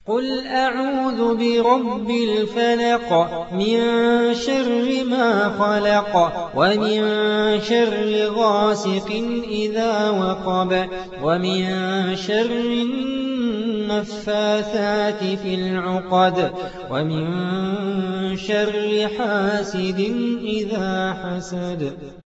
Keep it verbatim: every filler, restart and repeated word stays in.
قُلْ أَعُوذُ بِرَبِّ الْفَلَقِ مِن شَرِّ مَا خَلَقَ وَمِن شَرِّ غَاسِقٍ إِذَا وَقَبَ وَمِن شَرِّ النَّفَّاثَاتِ فِي الْعُقَدِ وَمِن شَرِّ حَاسِدٍ إِذَا حَسَدَ